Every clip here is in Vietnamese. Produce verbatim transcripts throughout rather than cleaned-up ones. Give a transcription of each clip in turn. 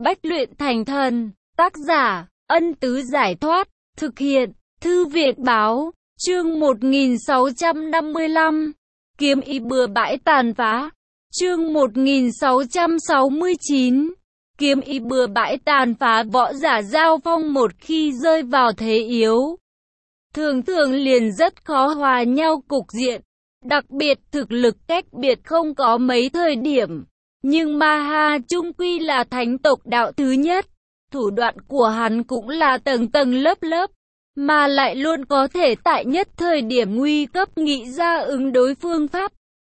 Bách luyện thành thần. Tác giả, Ân Tứ Giải Thoát. Thực hiện, Thư Viện Báo. Chương một nghìn sáu trăm năm mươi lăm. Kiếm ý bừa bãi tàn phá. Chương một nghìn sáu trăm sáu mươi chín. Kiếm ý bừa bãi tàn phá. Võ giả giao phong một khi rơi vào thế yếu, thường thường liền rất khó hòa nhau cục diện. Đặc biệt thực lực cách biệt không có mấy thời điểm. Nhưng Ma Ha chung quy là thánh tộc đạo thứ nhất. Thủ đoạn của hắn cũng là tầng tầng lớp lớp, mà lại luôn có thể tại nhất thời điểm nguy cấp nghĩ ra ứng đối phương pháp.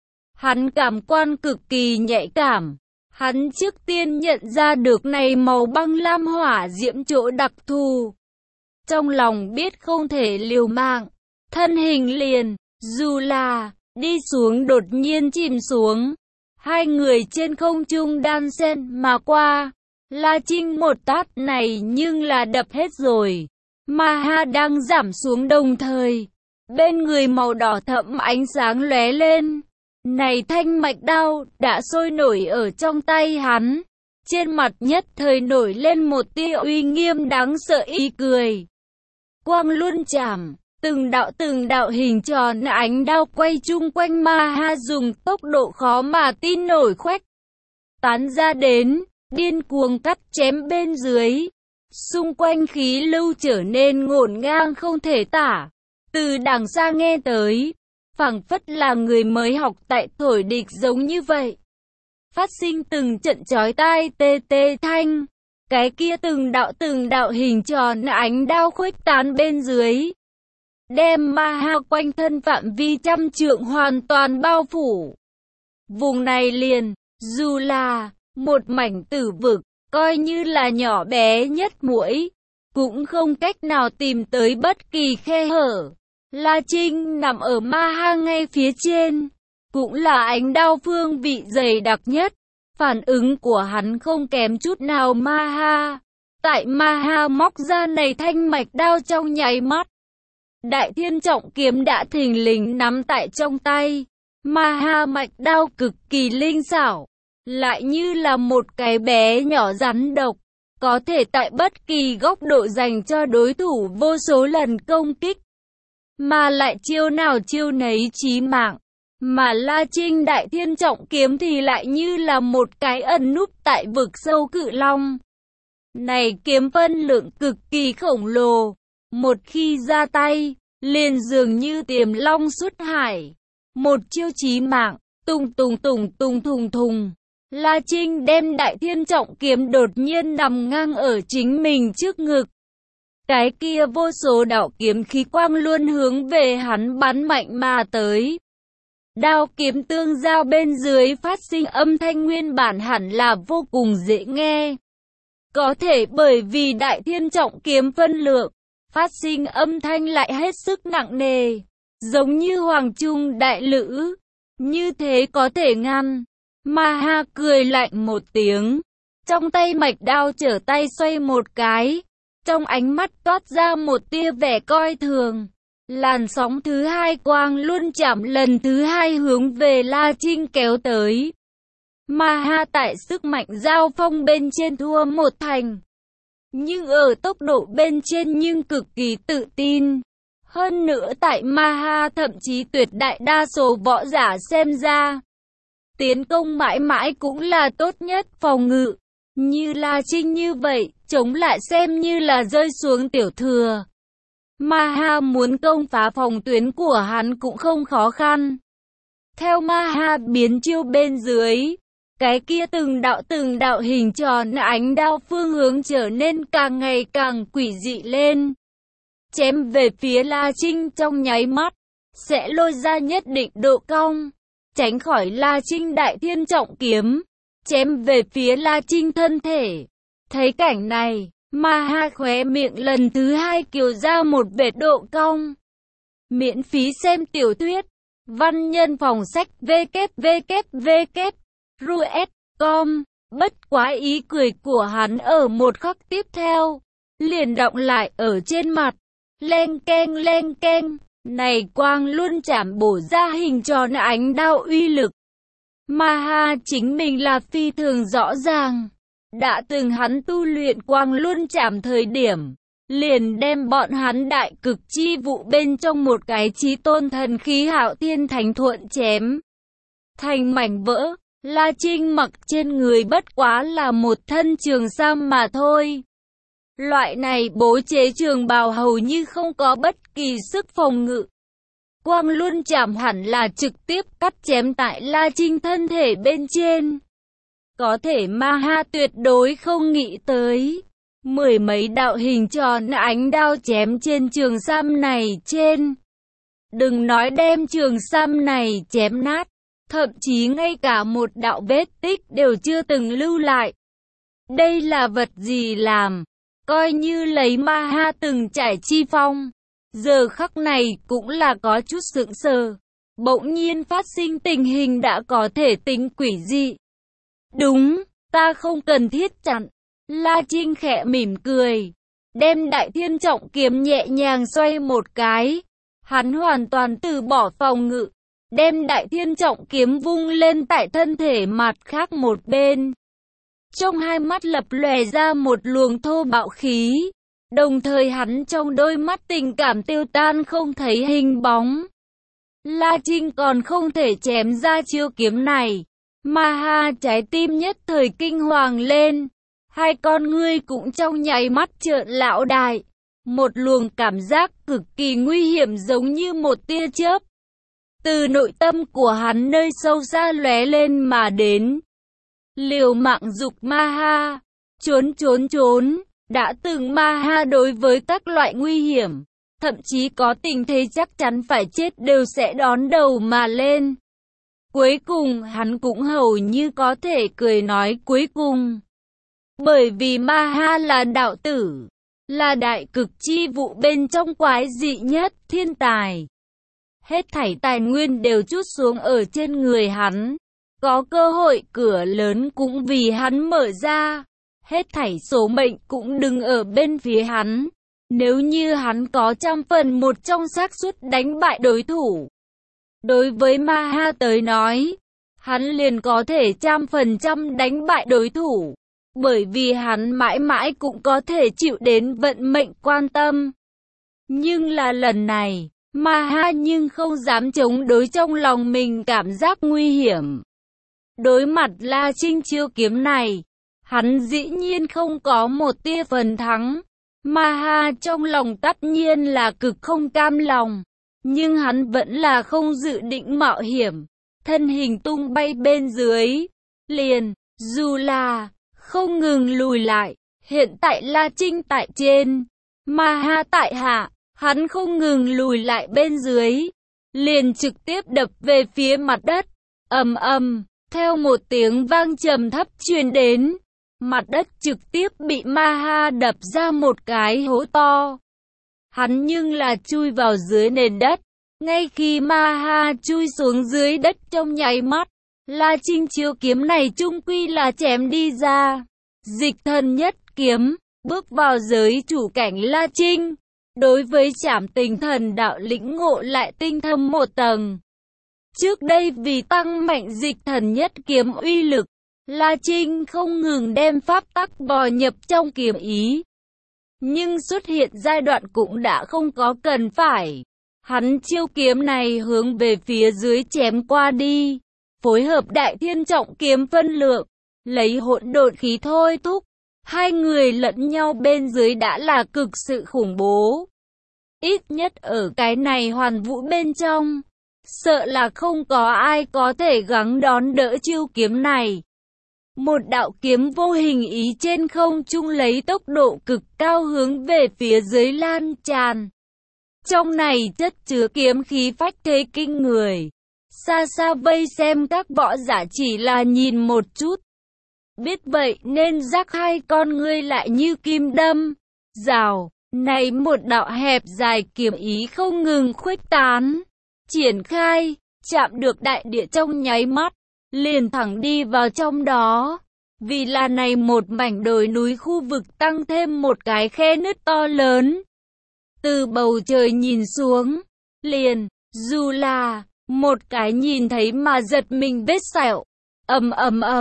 Hắn cảm quan cực kỳ nhạy cảm. Hắn trước tiên nhận ra được này màu băng lam hỏa diễm chỗ đặc thù. Trong lòng biết không thể liều mạng, thân hình liền, dù là đi xuống đột nhiên chìm xuống. Hai người trên không trung đan xen mà qua. La Trinh một tát này nhưng là đập hết rồi. Ma Ha đang giảm xuống đồng thời, bên người màu đỏ thẫm ánh sáng lóe lên. Này thanh mạch đao đã sôi nổi ở trong tay hắn. Trên mặt nhất thời nổi lên một tia uy nghiêm đáng sợ ý cười. Quang luân chạm, từng đạo từng đạo hình tròn ánh đao quay chung quanh Ma Ha dùng tốc độ khó mà tin nổi khoách tán ra đến, điên cuồng cắt chém bên dưới. Xung quanh khí lưu trở nên ngổn ngang không thể tả. Từ đằng xa nghe tới, phảng phất là người mới học tại thổi địch giống như vậy. Phát sinh từng trận chói tai tê tê thanh. Cái kia từng đạo từng đạo hình tròn ánh đao khuếch tán bên dưới, đem Ma Ha quanh thân phạm vi trăm trượng hoàn toàn bao phủ. Vùng này liền, dù là một mảnh tử vực, coi như là nhỏ bé nhất muỗi, cũng không cách nào tìm tới bất kỳ khe hở. La Trinh nằm ở Ma Ha ngay phía trên, cũng là ánh đao phương vị dày đặc nhất. Phản ứng của hắn không kém chút nào Ma Ha. Tại Ma Ha móc ra này thanh mạch đao trong nháy mắt, Đại Thiên Trọng Kiếm đã thình lình nắm tại trong tay. Ma Ha mạch đao cực kỳ linh xảo, lại như là một cái bé nhỏ rắn độc, có thể tại bất kỳ góc độ dành cho đối thủ vô số lần công kích, mà lại chiêu nào chiêu nấy chí mạng. Mà La Trinh Đại Thiên Trọng Kiếm thì lại như là một cái ẩn núp tại vực sâu cự long. Này kiếm phân lượng cực kỳ khổng lồ, một khi ra tay, liền dường như tiềm long xuất hải. Một chiêu chí mạng, tùng tùng tùng tùng thùng thùng. La Trinh đem Đại Thiên Trọng Kiếm đột nhiên nằm ngang ở chính mình trước ngực. Cái kia vô số đạo kiếm khí quang luôn hướng về hắn bắn mạnh mà tới. Đao kiếm tương giao bên dưới phát sinh âm thanh nguyên bản hẳn là vô cùng dễ nghe. Có thể bởi vì Đại Thiên Trọng Kiếm phân lượng, phát sinh âm thanh lại hết sức nặng nề, giống như hoàng trung đại lữ. Như thế có thể ngăn. Ma Ha cười lạnh một tiếng, trong tay mạch đao trở tay xoay một cái, trong ánh mắt toát ra một tia vẻ coi thường. Làn sóng thứ hai quang luôn chạm lần thứ hai hướng về La Trinh kéo tới. Ma Ha tại sức mạnh giao phong bên trên thua một thành, nhưng ở tốc độ bên trên nhưng cực kỳ tự tin. Hơn nữa tại Ma Ha thậm chí tuyệt đại đa số võ giả xem ra, tiến công mãi mãi cũng là tốt nhất phòng ngự. Như La Trinh như vậy, chống lại xem như là rơi xuống tiểu thừa. Ma Ha muốn công phá phòng tuyến của hắn cũng không khó khăn. Theo Ma Ha biến chiêu bên dưới, cái kia từng đạo từng đạo hình tròn ánh đao phương hướng trở nên càng ngày càng quỷ dị lên. Chém về phía La Trinh trong nháy mắt, sẽ lôi ra nhất định độ cong, tránh khỏi La Trinh Đại Thiên Trọng Kiếm, chém về phía La Trinh thân thể. Thấy cảnh này, Ma Ha khóe miệng lần thứ hai kiều ra một vệt độ cong. Miễn phí xem tiểu thuyết, văn nhân phòng sách www chấm ru ét chấm com. Bất quá ý cười của hắn ở một khắc tiếp theo, liền đọng lại ở trên mặt. Leng keng leng keng, này quang luôn chạm bổ ra hình tròn ánh đao uy lực. Ma Ha chính mình là phi thường rõ ràng. đã từng hắn tu luyện Quang Luân Chảm thời điểm, liền đem bọn hắn đại cực chi vụ bên trong một cái chí tôn thần khí Hạo Thiên Thánh Thuận chém thành mảnh vỡ. La Trinh mặc trên người bất quá là một thân trường sam mà thôi. Loại này bố chế trường bào hầu như không có bất kỳ sức phòng ngự. Quang Luân Chảm hẳn là trực tiếp cắt chém tại La Trinh thân thể bên trên. Có thể Ma Ha tuyệt đối không nghĩ tới. Mười mấy đạo hình tròn ánh đao chém trên trường sam này trên. Đừng nói đem trường sam này chém nát. Thậm chí ngay cả một đạo vết tích đều chưa từng lưu lại. Đây là vật gì làm? Coi như lấy Ma Ha từng trải chi phong. Giờ khắc này cũng là có chút sững sờ. Bỗng nhiên phát sinh tình hình đã có thể tính quỷ dị. Đúng, ta không cần thiết chặn. La Trinh khẽ mỉm cười. Đem Đại Thiên Trọng Kiếm nhẹ nhàng xoay một cái. Hắn hoàn toàn từ bỏ phòng ngự. Đem Đại Thiên Trọng Kiếm vung lên tại thân thể mặt khác một bên. Trong hai mắt lập lòe ra một luồng thô bạo khí. Đồng thời hắn trong đôi mắt tình cảm tiêu tan không thấy hình bóng. La Trinh còn không thể chém ra chiêu kiếm này. Ma Ha trái tim nhất thời kinh hoàng lên. Hai con ngươi cũng trong nháy mắt trợn lão đại. Một luồng cảm giác cực kỳ nguy hiểm giống như một tia chớp. Từ nội tâm của hắn nơi sâu xa lóe lên mà đến. Liều mạng dục Ma Ha. Trốn trốn trốn. Đã từng Ma Ha đối với các loại nguy hiểm, thậm chí có tình thế chắc chắn phải chết đều sẽ đón đầu mà lên. Cuối cùng hắn cũng hầu như có thể cười nói cuối cùng. Bởi vì Ma Ha là đạo tử, là đại cực chi vụ bên trong quái dị nhất thiên tài. Hết thảy tài nguyên đều trút xuống ở trên người hắn. Có cơ hội cửa lớn cũng vì hắn mở ra. Hết thảy số mệnh cũng đứng ở bên phía hắn. Nếu như hắn có trăm phần một trong xác suất đánh bại đối thủ. Đối với Ma Ha tới nói, hắn liền có thể trăm phần trăm đánh bại đối thủ. Bởi vì hắn mãi mãi cũng có thể chịu đến vận mệnh quan tâm. Nhưng là lần này, Ma Ha nhưng không dám chống đối trong lòng mình cảm giác nguy hiểm. Đối mặt La Trinh chiêu kiếm này, hắn dĩ nhiên không có một tia phần thắng. Ma Ha trong lòng tất nhiên là cực không cam lòng. Nhưng hắn vẫn là không dự định mạo hiểm. Thân hình tung bay bên dưới. Liền, dù là không ngừng lùi lại. Hiện tại La Trinh tại trên, Ma Ha tại hạ. Hắn không ngừng lùi lại bên dưới. Liền trực tiếp đập về phía mặt đất. Ầm ầm, theo một tiếng vang trầm thấp truyền đến. Mặt đất trực tiếp bị Ma Ha đập ra một cái hố to. Hắn nhưng là chui vào dưới nền đất. Ngay khi Ma Ha chui xuống dưới đất trong nháy mắt, La Trinh chiêu kiếm này chung quy là chém đi ra. Dịch thần nhất kiếm, bước vào giới chủ cảnh La Trinh. Đối với trảm tinh thần đạo lĩnh ngộ lại tinh thâm một tầng. Trước đây vì tăng mạnh dịch thần nhất kiếm uy lực, La Trinh không ngừng đem pháp tắc bò nhập trong kiếm ý. Nhưng xuất hiện giai đoạn cũng đã không có cần phải. Hắn chiêu kiếm này hướng về phía dưới chém qua đi. Phối hợp Đại Thiên Trọng Kiếm phân lượng, lấy hỗn độn khí thôi thúc. Hai người lẫn nhau bên dưới đã là cực sự khủng bố. Ít nhất ở cái này hoàn vũ bên trong, sợ là không có ai có thể gắng đón đỡ chiêu kiếm này. Một đạo kiếm vô hình ý trên không trung lấy tốc độ cực cao hướng về phía dưới lan tràn. Trong này chất chứa kiếm khí phách thế kinh người. Xa xa vây xem các võ giả chỉ là nhìn một chút. Biết vậy nên rắc hai con ngươi lại như kim đâm. Rào, này một đạo hẹp dài kiếm ý không ngừng khuếch tán. Triển khai, chạm được đại địa trong nháy mắt, liền thẳng đi vào trong đó. Vì là này một mảnh đồi núi khu vực tăng thêm một cái khe nứt to lớn. Từ bầu trời nhìn xuống, liền, dù là một cái nhìn thấy mà giật mình vết sẹo. Ầm ầm ầm,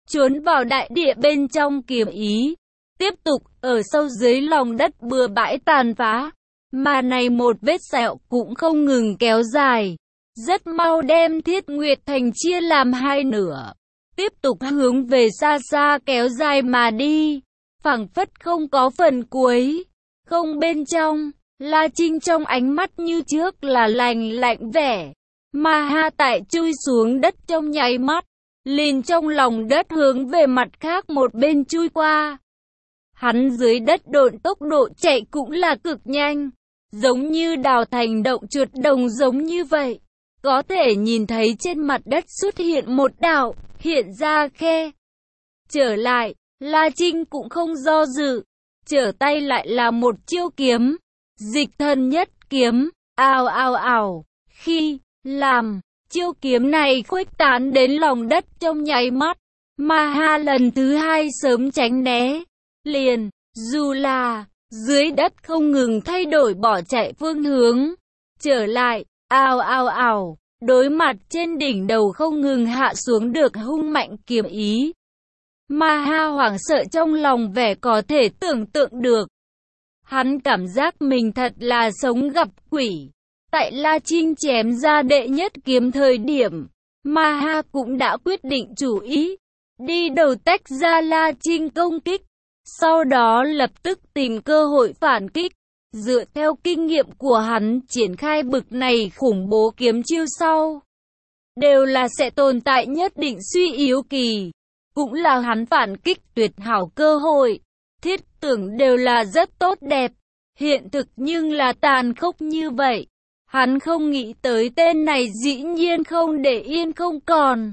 trốn vào đại địa bên trong kiếm ý, tiếp tục ở sâu dưới lòng đất bừa bãi tàn phá. Mà này một vết sẹo cũng không ngừng kéo dài, rất mau đem Thiết Nguyệt Thành chia làm hai nửa, tiếp tục hướng về xa xa kéo dài mà đi, phảng phất không có phần cuối. Không bên trong, La Trinh trong ánh mắt như trước là lạnh lạnh vẻ, mà Ha Tại chui xuống đất trong nháy mắt, liền trong lòng đất hướng về mặt khác một bên chui qua. Hắn dưới đất độn tốc độ chạy cũng là cực nhanh, giống như đào thành động chuột đồng giống như vậy. Có thể nhìn thấy trên mặt đất xuất hiện một đạo, hiện ra khe. Trở lại, La Trinh cũng không do dự, trở tay lại là một chiêu kiếm, dịch thần nhất kiếm, ào ào ào. Khi làm chiêu kiếm này khuếch tán đến lòng đất trong nháy mắt, mà Ha lần thứ hai sớm tránh né, liền, dù là dưới đất không ngừng thay đổi bỏ chạy phương hướng, trở lại, ào ào ào, đối mặt trên đỉnh đầu không ngừng hạ xuống được hung mạnh kiếm ý. Mà Ha hoảng sợ trong lòng vẻ có thể tưởng tượng được. Hắn cảm giác mình thật là sống gặp quỷ. Tại La Trinh chém ra đệ nhất kiếm thời điểm, mà Ha cũng đã quyết định chủ ý, đi đầu tách ra La Trinh công kích. Sau đó lập tức tìm cơ hội phản kích, dựa theo kinh nghiệm của hắn triển khai bực này khủng bố kiếm chiêu sau. Đều là sẽ tồn tại nhất định suy yếu kỳ, cũng là hắn phản kích tuyệt hảo cơ hội. Thiết tưởng đều là rất tốt đẹp, hiện thực nhưng là tàn khốc như vậy. Hắn không nghĩ tới tên này dĩ nhiên không để yên không còn.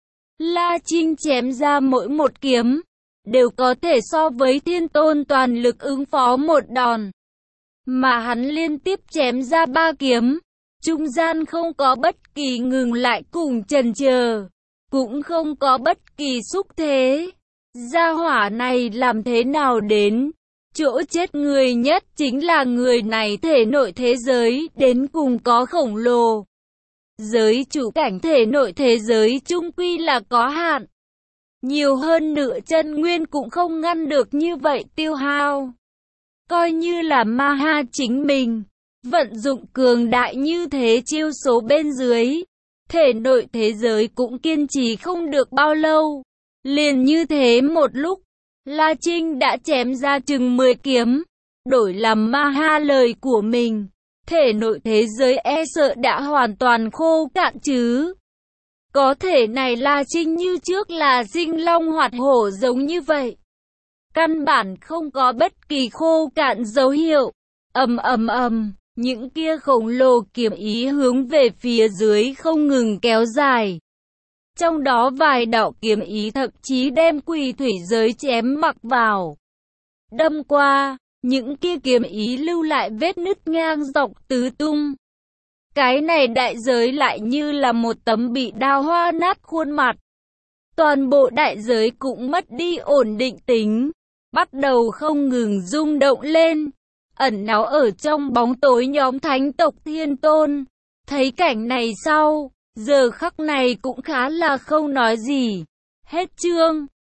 La Trinh chém ra mỗi một kiếm, đều có thể so với thiên tôn toàn lực ứng phó một đòn. Mà hắn liên tiếp chém ra ba kiếm, trung gian không có bất kỳ ngừng lại cùng chần chờ, cũng không có bất kỳ xúc thế. Gia hỏa này làm thế nào đến? Chỗ chết người nhất chính là người này thể nội thế giới đến cùng có khổng lồ. Giới chủ cảnh thể nội thế giới chung quy là có hạn. Nhiều hơn nửa chân nguyên cũng không ngăn được như vậy tiêu hao. Coi như là Ma Ha chính mình, vận dụng cường đại như thế chiêu số bên dưới, thể nội thế giới cũng kiên trì không được bao lâu. Liền như thế một lúc, La Trinh đã chém ra chừng mười kiếm, đổi làm Ma Ha lời của mình, thể nội thế giới e sợ đã hoàn toàn khô cạn chứ. Có thể này La Trinh như trước là sinh long hoạt hổ giống như vậy. Căn bản không có bất kỳ khô cạn dấu hiệu. Ầm ầm ầm, những kia khổng lồ kiếm ý hướng về phía dưới không ngừng kéo dài. Trong đó vài đạo kiếm ý thậm chí đem quỷ thủy giới chém mặc vào. Đâm qua, những kia kiếm ý lưu lại vết nứt ngang dọc tứ tung. Cái này đại giới lại như là một tấm bị đao hoa nát khuôn mặt. Toàn bộ đại giới cũng mất đi ổn định tính, bắt đầu không ngừng rung động lên. Ẩn náu ở trong bóng tối nhóm thánh tộc thiên tôn. Thấy cảnh này sau, giờ khắc này cũng khá là không nói gì. Hết chương.